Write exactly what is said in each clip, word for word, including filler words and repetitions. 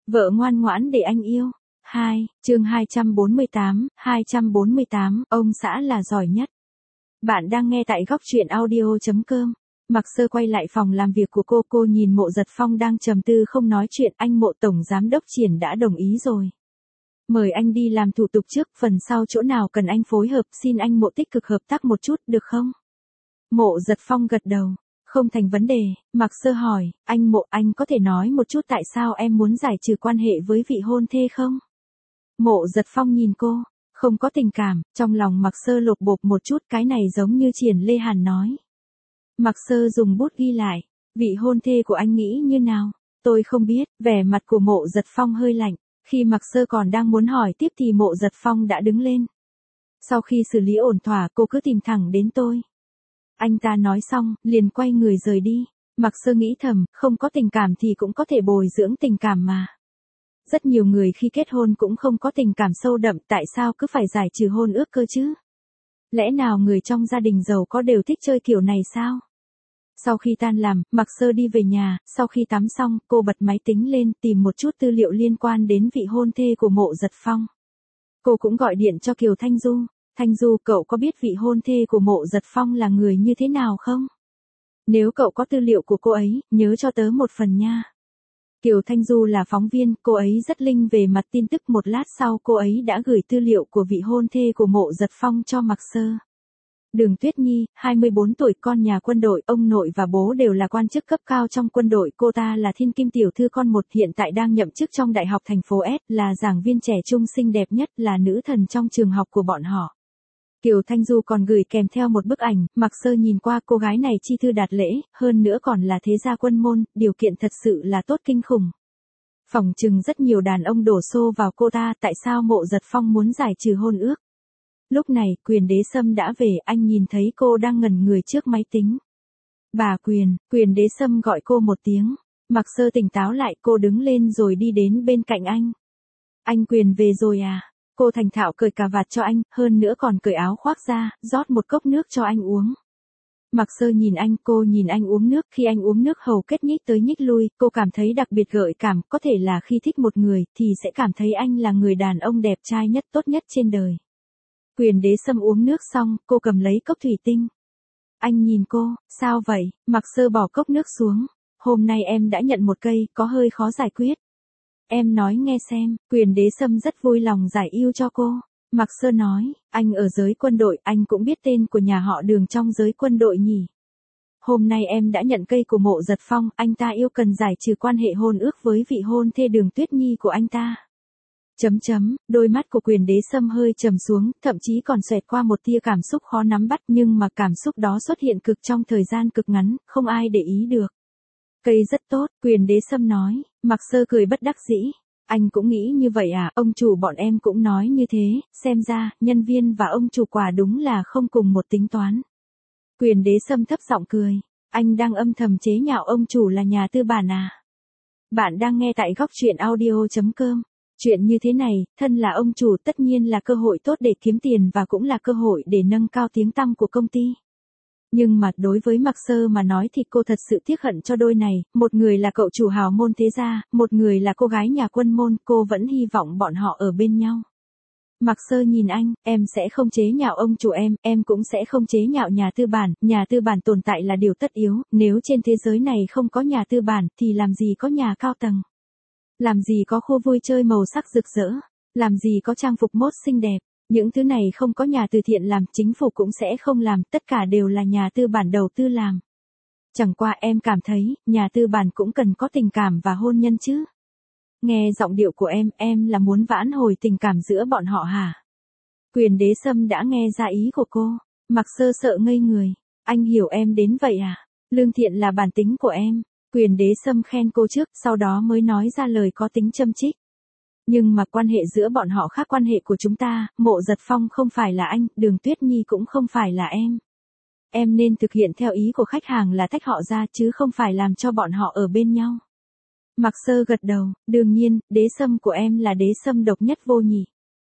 Vợ ngoan ngoãn để anh yêu. hai, chương hai trăm bốn mươi tám, hai trăm bốn mươi tám, ông xã là giỏi nhất. Bạn đang nghe tại góc truyện audio.com. Mặc Sơ quay lại phòng làm việc của cô, cô nhìn Mộ Giật Phong đang trầm tư không nói chuyện, anh Mộ tổng giám đốc Triển đã đồng ý rồi. Mời anh đi làm thủ tục trước, phần sau chỗ nào cần anh phối hợp, xin anh Mộ tích cực hợp tác một chút, được không? Mộ Giật Phong gật đầu. Không thành vấn đề. Mặc Sơ hỏi, anh Mộ, anh có thể nói một chút tại sao em muốn giải trừ quan hệ với vị hôn thê không? Mộ Giật Phong nhìn cô, không có tình cảm, trong lòng Mặc Sơ lột bột một chút, cái này giống như Triển Lê Hàn nói. Mặc Sơ dùng bút ghi lại, vị hôn thê của anh nghĩ như nào? Tôi không biết, vẻ mặt của Mộ Giật Phong hơi lạnh, khi Mặc Sơ còn đang muốn hỏi tiếp thì Mộ Giật Phong đã đứng lên. Sau khi xử lý ổn thỏa, cô cứ tìm thẳng đến tôi. Anh ta nói xong, liền quay người rời đi. Mặc Sơ nghĩ thầm, không có tình cảm thì cũng có thể bồi dưỡng tình cảm mà. Rất nhiều người khi kết hôn cũng không có tình cảm sâu đậm, tại sao cứ phải giải trừ hôn ước cơ chứ? Lẽ nào người trong gia đình giàu có đều thích chơi kiểu này sao? Sau khi tan làm, Mặc Sơ đi về nhà, sau khi tắm xong, cô bật máy tính lên tìm một chút tư liệu liên quan đến vị hôn thê của Mộ Giật Phong. Cô cũng gọi điện cho Kiều Thanh Du. Thanh Du, cậu có biết vị hôn thê của Mộ Giật Phong là người như thế nào không? Nếu cậu có tư liệu của cô ấy, nhớ cho tớ một phần nha. Kiều Thanh Du là phóng viên, cô ấy rất linh về mặt tin tức, một lát sau cô ấy đã gửi tư liệu của vị hôn thê của Mộ Giật Phong cho Mặc Sơ. Đường Tuyết Nhi, hai mươi bốn tuổi, con nhà quân đội, ông nội và bố đều là quan chức cấp cao trong quân đội, cô ta là thiên kim tiểu thư con một, hiện tại đang nhậm chức trong Đại học thành phố S, là giảng viên trẻ trung xinh đẹp nhất, là nữ thần trong trường học của bọn họ. Kiều Thanh Du còn gửi kèm theo một bức ảnh, Mặc Sơ nhìn qua, cô gái này chi thư đạt lễ, hơn nữa còn là thế gia quân môn, điều kiện thật sự là tốt kinh khủng. Phỏng chừng rất nhiều đàn ông đổ xô vào cô ta, tại sao Mộ Giật Phong muốn giải trừ hôn ước? Lúc này, Quyền Đế Sâm đã về, anh nhìn thấy cô đang ngẩn người trước máy tính. Bà Quyền, Quyền Đế Sâm gọi cô một tiếng. Mặc Sơ tỉnh táo lại, cô đứng lên rồi đi đến bên cạnh anh. Anh Quyền về rồi à? Cô thành thạo cởi cà vạt cho anh, hơn nữa còn cởi áo khoác ra, rót một cốc nước cho anh uống. Mặc Sơ nhìn anh, cô nhìn anh uống nước, khi anh uống nước hầu kết nhích tới nhích lui, cô cảm thấy đặc biệt gợi cảm, có thể là khi thích một người, thì sẽ cảm thấy anh là người đàn ông đẹp trai nhất, tốt nhất trên đời. Quyền Đế Sâm uống nước xong, cô cầm lấy cốc thủy tinh. Anh nhìn cô, sao vậy? Mặc Sơ bỏ cốc nước xuống. Hôm nay em đã nhận một cây, có hơi khó giải quyết. Em nói nghe xem. Quyền Đế Sâm rất vui lòng giải ưu cho cô. Mặc Sơ nói, anh ở giới quân đội, anh cũng biết tên của nhà họ Đường trong giới quân đội nhỉ. Hôm nay em đã nhận cây của Mộ Giật Phong, anh ta yêu cần giải trừ quan hệ hôn ước với vị hôn thê Đường Tuyết Nhi của anh ta. Chấm chấm, đôi mắt của Quyền Đế Sâm hơi trầm xuống, thậm chí còn xoẹt qua một tia cảm xúc khó nắm bắt, nhưng mà cảm xúc đó xuất hiện cực trong thời gian cực ngắn, không ai để ý được. Cây rất tốt, Quyền Đế Sâm nói. Mặc Sơ cười bất đắc dĩ. Anh cũng nghĩ như vậy à? Ông chủ bọn em cũng nói như thế, xem ra, nhân viên và ông chủ quả đúng là không cùng một tính toán. Quyền Đế Sâm thấp giọng cười. Anh đang âm thầm chế nhạo ông chủ là nhà tư bản à? Bạn đang nghe tại góc truyện audio.com. Chuyện như thế này, thân là ông chủ tất nhiên là cơ hội tốt để kiếm tiền và cũng là cơ hội để nâng cao tiếng tăm của công ty. Nhưng mà đối với Mặc Sơ mà nói thì cô thật sự tiếc hận cho đôi này, một người là cậu chủ hào môn thế gia, một người là cô gái nhà quân môn, cô vẫn hy vọng bọn họ ở bên nhau. Mặc Sơ nhìn anh, em sẽ không chế nhạo ông chủ em, em cũng sẽ không chế nhạo nhà tư bản, nhà tư bản tồn tại là điều tất yếu, nếu trên thế giới này không có nhà tư bản thì làm gì có nhà cao tầng. Làm gì có khu vui chơi màu sắc rực rỡ, làm gì có trang phục mốt xinh đẹp, những thứ này không có nhà từ thiện làm, chính phủ cũng sẽ không làm, tất cả đều là nhà tư bản đầu tư làm. Chẳng qua em cảm thấy, nhà tư bản cũng cần có tình cảm và hôn nhân chứ. Nghe giọng điệu của em, em là muốn vãn hồi tình cảm giữa bọn họ hả? Quyền Đế Sâm đã nghe ra ý của cô. Mặc Sơ sợ ngây người. Anh hiểu em đến vậy à? Lương thiện là bản tính của em. Quyền Đế Sâm khen cô trước, sau đó mới nói ra lời có tính châm chích. Nhưng mà quan hệ giữa bọn họ khác quan hệ của chúng ta, Mộ Giật Phong không phải là anh, Đường Tuyết Nhi cũng không phải là em. Em nên thực hiện theo ý của khách hàng là tách họ ra chứ không phải làm cho bọn họ ở bên nhau. Mặc Sơ gật đầu, đương nhiên, Đế Sâm của em là Đế Sâm độc nhất vô nhị.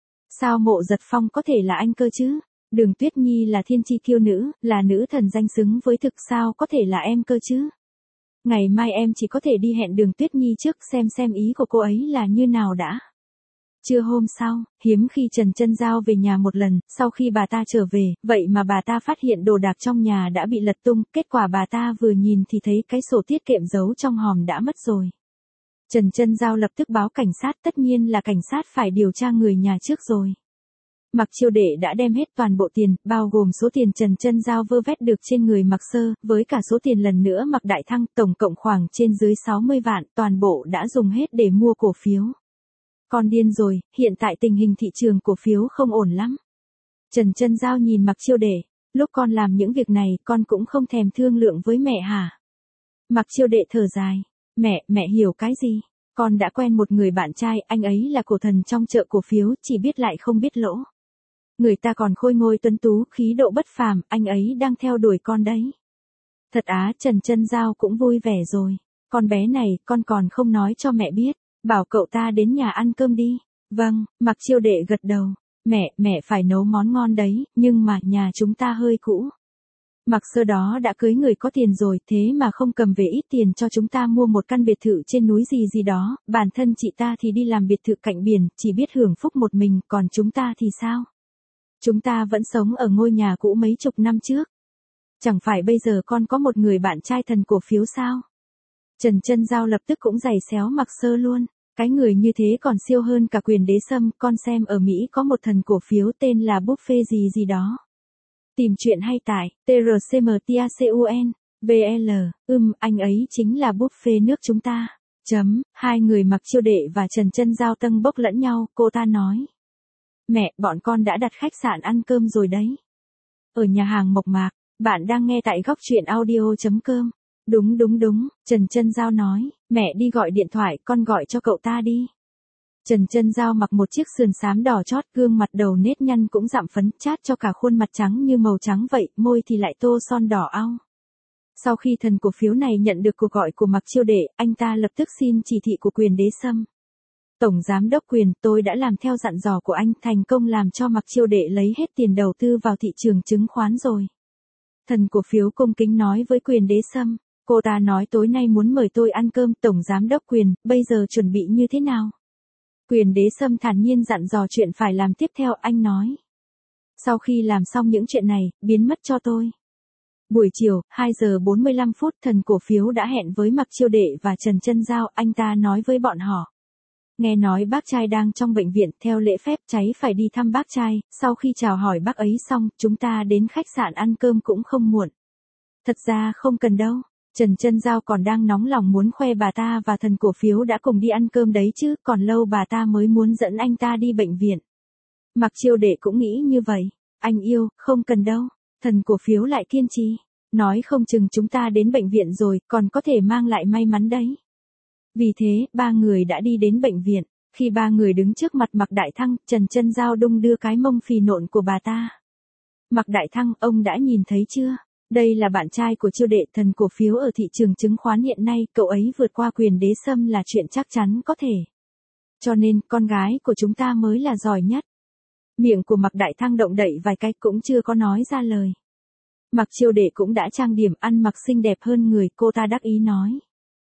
Sao Mộ Giật Phong có thể là anh cơ chứ? Đường Tuyết Nhi là thiên chi kiêu nữ, là nữ thần danh xứng với thực, sao có thể là em cơ chứ? Ngày mai em chỉ có thể đi hẹn Đường Tuyết Nhi trước xem xem ý của cô ấy là như nào đã. Trưa hôm sau, hiếm khi Trần Chân Giao về nhà một lần, sau khi bà ta trở về, vậy mà bà ta phát hiện đồ đạc trong nhà đã bị lật tung, kết quả bà ta vừa nhìn thì thấy cái sổ tiết kiệm giấu trong hòm đã mất rồi. Trần Chân Giao lập tức báo cảnh sát, tất nhiên là cảnh sát phải điều tra người nhà trước rồi. Mạc Chiêu Đệ đã đem hết toàn bộ tiền, bao gồm số tiền Trần Chân Giao vơ vét được trên người Mạc Sơ, với cả số tiền lần nữa Mạc Đại Thăng, tổng cộng khoảng trên dưới sáu mươi vạn, toàn bộ đã dùng hết để mua cổ phiếu. Con điên rồi, hiện tại tình hình thị trường cổ phiếu không ổn lắm. Trần Chân Giao nhìn Mạc Chiêu Đệ, lúc con làm những việc này, con cũng không thèm thương lượng với mẹ hả? Mạc Chiêu Đệ thở dài, mẹ, mẹ hiểu cái gì? Con đã quen một người bạn trai, anh ấy là cổ thần trong chợ cổ phiếu, chỉ biết lại không biết lỗ. Người ta còn khôi ngôi tuấn tú, khí độ bất phàm, anh ấy đang theo đuổi con đấy. Thật á, Trần Chân Giao cũng vui vẻ rồi. Con bé này, con còn không nói cho mẹ biết, bảo cậu ta đến nhà ăn cơm đi. Vâng, Mạc Chiêu Đệ gật đầu. Mẹ, mẹ phải nấu món ngon đấy, nhưng mà nhà chúng ta hơi cũ. Mạc Sơ đó đã cưới người có tiền rồi, thế mà không cầm về ít tiền cho chúng ta mua một căn biệt thự trên núi gì gì đó, bản thân chị ta thì đi làm biệt thự cạnh biển, chỉ biết hưởng phúc một mình, còn chúng ta thì sao? Chúng ta vẫn sống ở ngôi nhà cũ mấy chục năm trước. Chẳng phải bây giờ con có một người bạn trai thần cổ phiếu sao? Trần Chân Giao lập tức cũng giày xéo Mạc Sơ luôn. Cái người như thế còn siêu hơn cả Quyền Đế Sâm, con xem ở Mỹ có một thần cổ phiếu tên là Buffett gì gì đó. Tìm chuyện hay tại T R C M T A C U N V L, ừm, anh ấy chính là Buffett nước chúng ta. Chấm, hai người Mạc Chiêu Đệ và Trần Chân Giao tâng bốc lẫn nhau, cô ta nói. Mẹ, bọn con đã đặt khách sạn ăn cơm rồi đấy. Ở nhà hàng Mộc Mạc, bạn đang nghe tại góc truyện audio.com. Đúng đúng đúng, Trần Chân Giao nói, mẹ đi gọi điện thoại, con gọi cho cậu ta đi. Trần Chân Giao mặc một chiếc sườn xám đỏ chót, gương mặt đầu nếp nhăn cũng dặm phấn, chát cho cả khuôn mặt trắng như màu trắng vậy, môi thì lại tô son đỏ au. Sau khi thần cổ phiếu này nhận được cuộc gọi của Mạc Chiêu Đệ, anh ta lập tức xin chỉ thị của Quyền Đế Sâm. Tổng Giám đốc Quyền, tôi đã làm theo dặn dò của anh, thành công làm cho Mạc Chiêu Đệ lấy hết tiền đầu tư vào thị trường chứng khoán rồi. Thần cổ phiếu cung kính nói với Quyền Đế Sâm, cô ta nói tối nay muốn mời tôi ăn cơm. Tổng Giám đốc Quyền, bây giờ chuẩn bị như thế nào? Quyền Đế Sâm thản nhiên dặn dò chuyện phải làm tiếp theo, anh nói. Sau khi làm xong những chuyện này, biến mất cho tôi. Buổi chiều, hai giờ bốn mươi lăm phút, thần cổ phiếu đã hẹn với Mạc Chiêu Đệ và Trần Chân Giao, anh ta nói với bọn họ. Nghe nói bác trai đang trong bệnh viện, theo lễ phép cháy phải đi thăm bác trai, sau khi chào hỏi bác ấy xong, chúng ta đến khách sạn ăn cơm cũng không muộn. Thật ra không cần đâu, Trần Chân Giao còn đang nóng lòng muốn khoe bà ta và thần cổ phiếu đã cùng đi ăn cơm đấy chứ, còn lâu bà ta mới muốn dẫn anh ta đi bệnh viện. Mạc Chiêu Đệ cũng nghĩ như vậy, anh yêu, không cần đâu, thần cổ phiếu lại kiên trì, nói không chừng chúng ta đến bệnh viện rồi, còn có thể mang lại may mắn đấy. Vì thế, ba người đã đi đến bệnh viện. Khi ba người đứng trước mặt Mạc Đại Thăng, Trần Chân Giao đung đưa cái mông phì nộn của bà ta. Mạc Đại Thăng, ông đã nhìn thấy chưa? Đây là bạn trai của Chiêu Đệ, thần cổ phiếu ở thị trường chứng khoán hiện nay, cậu ấy vượt qua Quyền Đế Sâm là chuyện chắc chắn có thể. Cho nên, con gái của chúng ta mới là giỏi nhất. Miệng của Mạc Đại Thăng động đậy vài cái cũng chưa có nói ra lời. Mạc Chiêu Đệ cũng đã trang điểm ăn mặc xinh đẹp hơn người, cô ta đắc ý nói.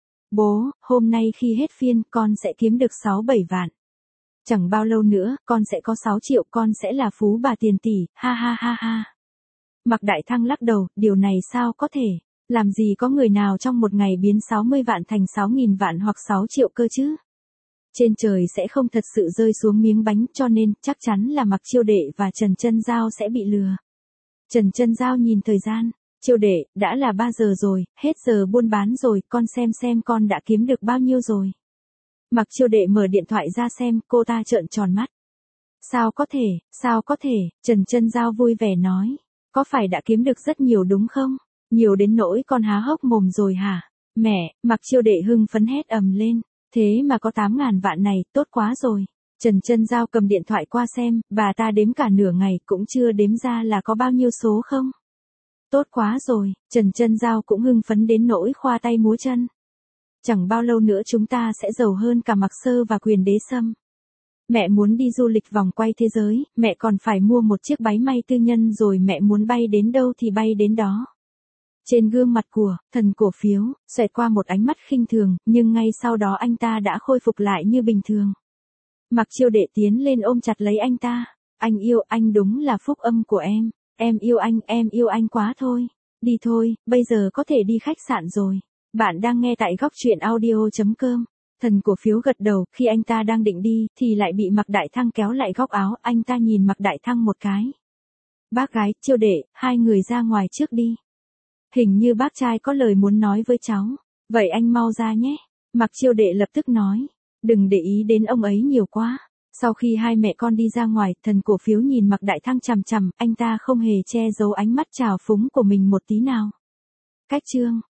Bố, hôm nay khi hết phiên, con sẽ kiếm được sáu bảy vạn. Chẳng bao lâu nữa, con sẽ có sáu triệu, con sẽ là phú bà tiền tỷ, ha ha ha ha. Mạc Đại Thăng lắc đầu, điều này sao có thể, làm gì có người nào trong một ngày biến sáu mươi vạn thành sáu nghìn vạn hoặc sáu triệu cơ chứ. Trên trời sẽ không thật sự rơi xuống miếng bánh, cho nên, chắc chắn là Mạc Chiêu Đệ và Trần Chân Giao sẽ bị lừa. Trần Chân Giao nhìn thời gian. Chiêu Đệ, đã là ba giờ rồi, hết giờ buôn bán rồi, con xem xem con đã kiếm được bao nhiêu rồi. Mạc Chiêu Đệ mở điện thoại ra xem, cô ta trợn tròn mắt. Sao có thể, sao có thể, Trần Chân Giao vui vẻ nói. Có phải đã kiếm được rất nhiều đúng không? Nhiều đến nỗi con há hốc mồm rồi hả? Mẹ, Mạc Chiêu Đệ hưng phấn hét ầm lên. Thế mà có tám ngàn vạn này, tốt quá rồi. Trần Chân Giao cầm điện thoại qua xem, bà ta đếm cả nửa ngày cũng chưa đếm ra là có bao nhiêu số không? Tốt quá rồi, Trần Chân Giao cũng hưng phấn đến nỗi khoa tay múa chân. Chẳng bao lâu nữa chúng ta sẽ giàu hơn cả Mạc Sơ và Quyền Đế Sâm. Mẹ muốn đi du lịch vòng quay thế giới, mẹ còn phải mua một chiếc máy may tư nhân rồi mẹ muốn bay đến đâu thì bay đến đó. Trên gương mặt của thần cổ phiếu, xoẹt qua một ánh mắt khinh thường, nhưng ngay sau đó anh ta đã khôi phục lại như bình thường. Mặc Chiêu Đệ tiến lên ôm chặt lấy anh ta. Anh yêu, anh đúng là phúc âm của em. Em yêu anh, em yêu anh quá thôi. Đi thôi, bây giờ có thể đi khách sạn rồi. Bạn đang nghe tại góc truyện audio chấm com. Thần cổ phiếu gật đầu, khi anh ta đang định đi, thì lại bị Mạc Đại Thăng kéo lại góc áo, anh ta nhìn Mạc Đại Thăng một cái. Bác gái, Chiêu Đệ, hai người ra ngoài trước đi. Hình như bác trai có lời muốn nói với cháu. Vậy anh mau ra nhé. Mạc Chiêu Đệ lập tức nói. Đừng để ý đến ông ấy nhiều quá. Sau khi hai mẹ con đi ra ngoài, thần cổ phiếu nhìn Mạc Đại Thăng chằm chằm, anh ta không hề che giấu ánh mắt trào phúng của mình một tí nào. Cách chương